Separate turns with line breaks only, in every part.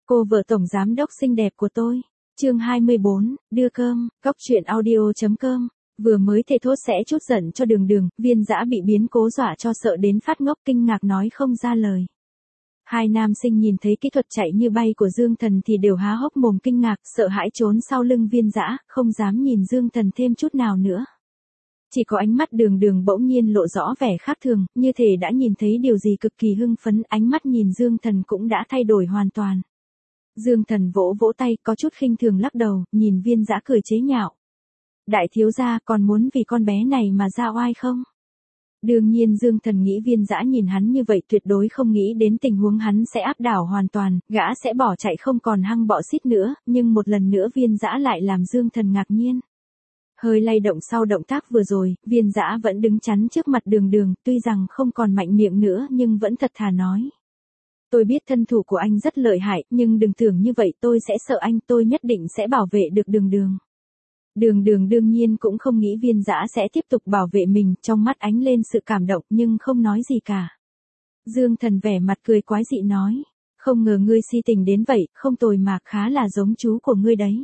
Cô vợ tổng giám đốc xinh đẹp của tôi. Chương 24, đưa cơm, góc truyện audio.com. Vừa mới thề thốt sẽ chút giận cho Đường Đường, Viên Dã bị biến cố dọa cho sợ đến phát ngốc, kinh ngạc nói không ra lời. Hai nam sinh nhìn thấy kỹ thuật chạy như bay của Dương Thần thì đều há hốc mồm kinh ngạc, sợ hãi trốn sau lưng Viên Dã, không dám nhìn Dương Thần thêm chút nào nữa. Chỉ có ánh mắt Đường Đường bỗng nhiên lộ rõ vẻ khác thường, như thể đã nhìn thấy điều gì cực kỳ hưng phấn, ánh mắt nhìn Dương Thần cũng đã thay đổi hoàn toàn. Dương Thần vỗ vỗ tay, có chút khinh thường lắc đầu, nhìn Viên Dã cười chế nhạo. Đại thiếu gia còn muốn vì con bé này mà ra oai không? Đương nhiên Dương Thần nghĩ Viên Dã nhìn hắn như vậy tuyệt đối không nghĩ đến tình huống hắn sẽ áp đảo hoàn toàn, gã sẽ bỏ chạy không còn hăng bọ xít nữa, nhưng một lần nữa Viên Dã lại làm Dương Thần ngạc nhiên. Hơi lay động sau động tác vừa rồi, Viên Dã vẫn đứng chắn trước mặt Đường Đường, tuy rằng không còn mạnh miệng nữa nhưng vẫn thật thà nói. Tôi biết thân thủ của anh rất lợi hại, nhưng đừng tưởng như vậy, tôi sẽ sợ anh, tôi nhất định sẽ bảo vệ được Đường Đường. Đường Đường đương nhiên cũng không nghĩ Viên Dã sẽ tiếp tục bảo vệ mình, trong mắt ánh lên sự cảm động nhưng không nói gì cả. Dương Thần vẻ mặt cười quái dị nói, không ngờ ngươi si tình đến vậy, không tồi mà, khá là giống chú của ngươi đấy.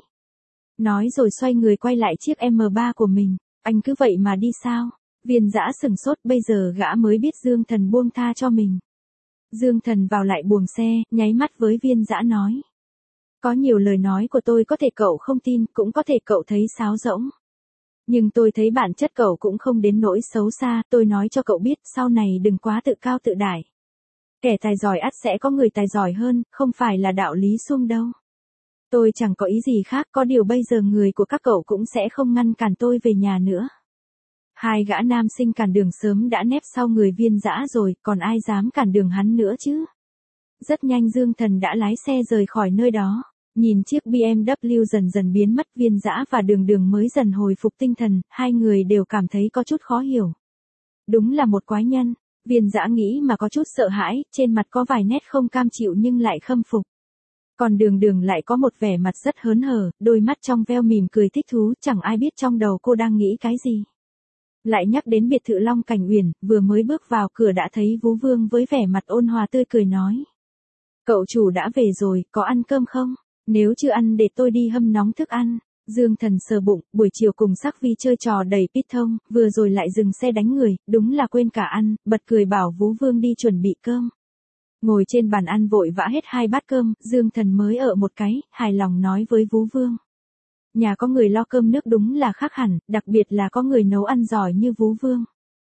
Nói rồi xoay người quay lại chiếc M3 của mình, anh cứ vậy mà đi sao? Viên Dã sửng sốt, bây giờ gã mới biết Dương Thần buông tha cho mình. Dương Thần vào lại buồng xe, nháy mắt với Viên Dã nói. Có nhiều lời nói của tôi có thể cậu không tin, cũng có thể cậu thấy sáo rỗng. Nhưng tôi thấy bản chất cậu cũng không đến nỗi xấu xa, tôi nói cho cậu biết, sau này đừng quá tự cao tự đại. Kẻ tài giỏi ắt sẽ có người tài giỏi hơn, không phải là đạo lý suông đâu. Tôi chẳng có ý gì khác, có điều bây giờ người của các cậu cũng sẽ không ngăn cản tôi về nhà nữa. Hai gã nam sinh cản đường sớm đã nép sau người Viên Dã rồi, còn ai dám cản đường hắn nữa chứ? Rất nhanh Dương Thần đã lái xe rời khỏi nơi đó. Nhìn chiếc BMW dần dần biến mất, Viên Dã và Đường Đường mới dần hồi phục tinh thần, hai người đều cảm thấy có chút khó hiểu. Đúng là một quái nhân, Viên Dã nghĩ mà có chút sợ hãi, trên mặt có vài nét không cam chịu nhưng lại khâm phục. Còn Đường Đường lại có một vẻ mặt rất hớn hở, đôi mắt trong veo mỉm cười thích thú, chẳng ai biết trong đầu cô đang nghĩ cái gì. Lại nhắc đến biệt thự Long Cảnh Uyển, vừa mới bước vào cửa đã thấy Vú Vương với vẻ mặt ôn hòa tươi cười nói. Cậu chủ đã về rồi, có ăn cơm không? Nếu chưa ăn để tôi đi hâm nóng thức ăn. Dương Thần sờ bụng, buổi chiều cùng Sắc Vi chơi trò đầy pít thông, vừa rồi lại dừng xe đánh người, đúng là quên cả ăn, bật cười bảo Vú Vương đi chuẩn bị cơm. Ngồi trên bàn ăn vội vã hết 2 bát cơm, Dương Thần mới ở một cái, hài lòng nói với Vú Vương. Nhà có người lo cơm nước đúng là khác hẳn, đặc biệt là có người nấu ăn giỏi như Vú Vương.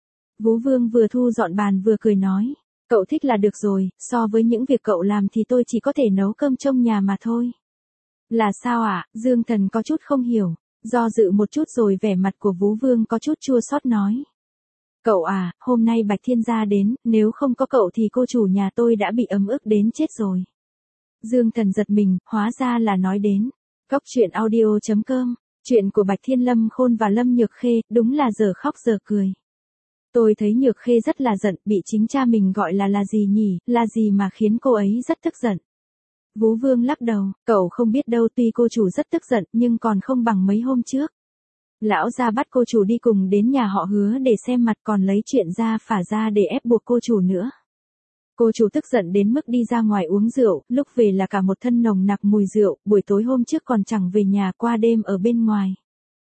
Vú Vương vừa thu dọn bàn vừa cười nói. Cậu thích là được rồi, so với những việc cậu làm thì tôi chỉ có thể nấu cơm trong nhà mà thôi. Là sao ạ? Dương Thần có chút không hiểu, do dự một chút rồi vẻ mặt của Vú Vương có chút chua xót nói. Cậu à, hôm nay Bạch Thiên Gia đến, nếu không có cậu thì cô chủ nhà tôi đã bị ấm ức đến chết rồi. Dương Thần giật mình, hóa ra là nói đến. Góc truyện audio.com, chuyện của Bạch Thiên Lâm Khôn và Lâm Nhược Khê, đúng là giờ khóc giờ cười. Tôi thấy Nhược Khê rất là giận, bị chính cha mình gọi là gì nhỉ, là gì mà khiến cô ấy rất tức giận. Vú Vương lắc đầu, cậu không biết đâu, tuy cô chủ rất tức giận nhưng còn không bằng mấy hôm trước. Lão gia bắt cô chủ đi cùng đến nhà họ Hứa để xem mặt, còn lấy chuyện ra phả ra để ép buộc cô chủ nữa. Cô chủ tức giận đến mức đi ra ngoài uống rượu, lúc về là cả một thân nồng nặc mùi rượu, buổi tối hôm trước còn chẳng về nhà, qua đêm ở bên ngoài.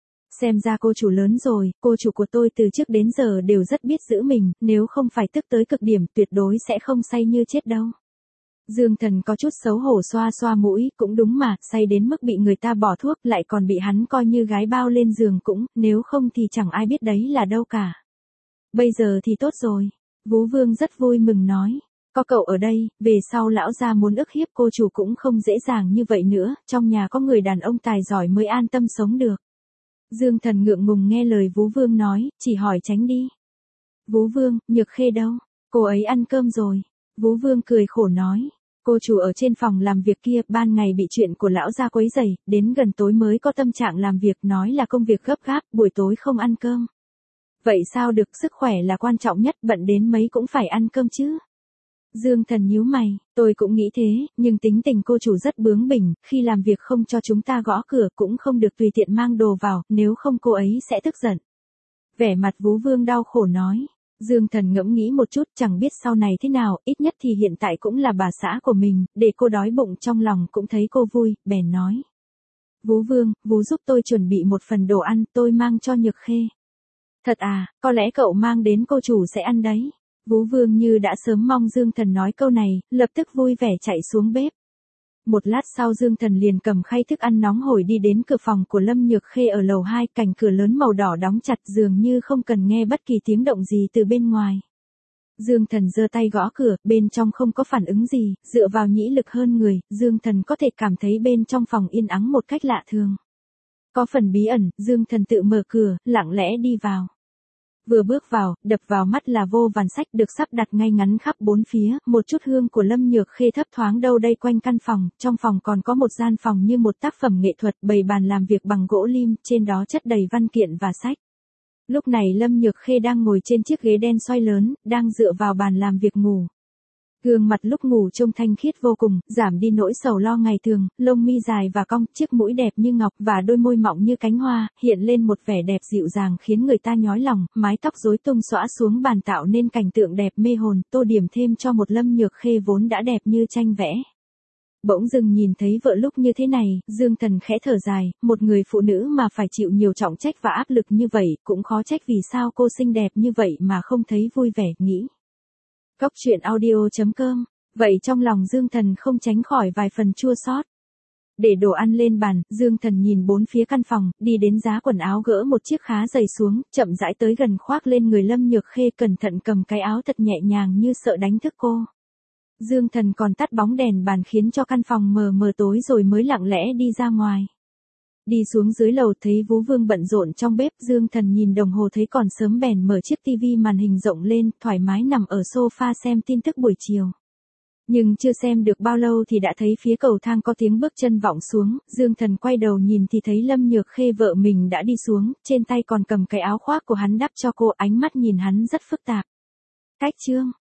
Xem ra cô chủ lớn rồi, cô chủ của tôi từ trước đến giờ đều rất biết giữ mình, nếu không phải tức tới cực điểm tuyệt đối sẽ không say như chết đâu. Dương Thần có chút xấu hổ xoa xoa mũi, cũng đúng mà, say đến mức bị người ta bỏ thuốc, lại còn bị hắn coi như gái bao lên giường cũng, nếu không thì chẳng ai biết đấy là đâu cả. Bây giờ thì tốt rồi, Vú Vương rất vui mừng nói. Có cậu ở đây, về sau lão gia muốn ức hiếp cô chủ cũng không dễ dàng như vậy nữa, trong nhà có người đàn ông tài giỏi mới an tâm sống được. Dương Thần ngượng ngùng nghe lời Vú Vương nói, chỉ hỏi tránh đi. Vú Vương, Nhược Khê đâu? Cô ấy ăn cơm rồi. Vú Vương cười khổ nói. Cô chủ ở trên phòng làm việc kia, ban ngày bị chuyện của lão gia quấy rầy, đến gần tối mới có tâm trạng làm việc, nói là công việc gấp gáp, buổi tối không ăn cơm. Vậy sao được, sức khỏe là quan trọng nhất, bận đến mấy cũng phải ăn cơm chứ. Dương Thần nhíu mày, tôi cũng nghĩ thế, nhưng tính tình cô chủ rất bướng bỉnh, khi làm việc không cho chúng ta gõ cửa cũng không được tùy tiện mang đồ vào, nếu không cô ấy sẽ tức giận. Vẻ mặt Vú Vương đau khổ nói, Dương Thần ngẫm nghĩ một chút, chẳng biết sau này thế nào, ít nhất thì hiện tại cũng là bà xã của mình, để cô đói bụng trong lòng cũng thấy cô vui, bèn nói. Vú Vương, vú giúp tôi chuẩn bị một phần đồ ăn, tôi mang cho Nhược Khê. Thật à, có lẽ cậu mang đến cô chủ sẽ ăn đấy. Vú Vương như đã sớm mong Dương Thần nói câu này, lập tức vui vẻ chạy xuống bếp. Một lát sau Dương Thần liền cầm khay thức ăn nóng hổi đi đến cửa phòng của Lâm Nhược Khê ở lầu 2, cành cửa lớn màu đỏ đóng chặt dường như không cần nghe bất kỳ tiếng động gì từ bên ngoài. Dương Thần giơ tay gõ cửa, bên trong không có phản ứng gì, dựa vào nhĩ lực hơn người, Dương Thần có thể cảm thấy bên trong phòng yên ắng một cách lạ thường. Có phần bí ẩn, Dương Thần tự mở cửa, lặng lẽ đi vào. Vừa bước vào, đập vào mắt là vô vàn sách được sắp đặt ngay ngắn khắp bốn phía, một chút hương của Lâm Nhược Khê thấp thoáng đâu đây quanh căn phòng, trong phòng còn có một gian phòng như một tác phẩm nghệ thuật, bày bàn làm việc bằng gỗ lim, trên đó chất đầy văn kiện và sách. Lúc này Lâm Nhược Khê đang ngồi trên chiếc ghế đen xoay lớn, đang dựa vào bàn làm việc ngủ. Gương mặt lúc ngủ trông thanh khiết vô cùng, giảm đi nỗi sầu lo ngày thường, lông mi dài và cong, chiếc mũi đẹp như ngọc và đôi môi mọng như cánh hoa, hiện lên một vẻ đẹp dịu dàng khiến người ta nhói lòng, mái tóc rối tung xõa xuống bàn tạo nên cảnh tượng đẹp mê hồn, tô điểm thêm cho một Lâm Nhược Khê vốn đã đẹp như tranh vẽ. Bỗng dưng nhìn thấy vợ lúc như thế này, Dương Thần khẽ thở dài, một người phụ nữ mà phải chịu nhiều trọng trách và áp lực như vậy, cũng khó trách vì sao cô xinh đẹp như vậy mà không thấy vui vẻ, nghĩ. Cóc truyện audio.com. Vậy trong lòng Dương Thần không tránh khỏi vài phần chua xót. Để đồ ăn lên bàn, Dương Thần nhìn bốn phía căn phòng, đi đến giá quần áo gỡ một chiếc khá dày xuống, chậm rãi tới gần khoác lên người Lâm Nhược Khê, cẩn thận cầm cái áo thật nhẹ nhàng như sợ đánh thức cô. Dương Thần còn tắt bóng đèn bàn khiến cho căn phòng mờ mờ tối rồi mới lặng lẽ đi ra ngoài. Đi xuống dưới lầu thấy Vú Vương bận rộn trong bếp, Dương Thần nhìn đồng hồ thấy còn sớm bèn mở chiếc tivi màn hình rộng lên, thoải mái nằm ở sofa xem tin tức buổi chiều. Nhưng chưa xem được bao lâu thì đã thấy phía cầu thang có tiếng bước chân vọng xuống, Dương Thần quay đầu nhìn thì thấy Lâm Nhược Khê vợ mình đã đi xuống, trên tay còn cầm cái áo khoác của hắn đắp cho cô, ánh mắt nhìn hắn rất phức tạp. Cách chương.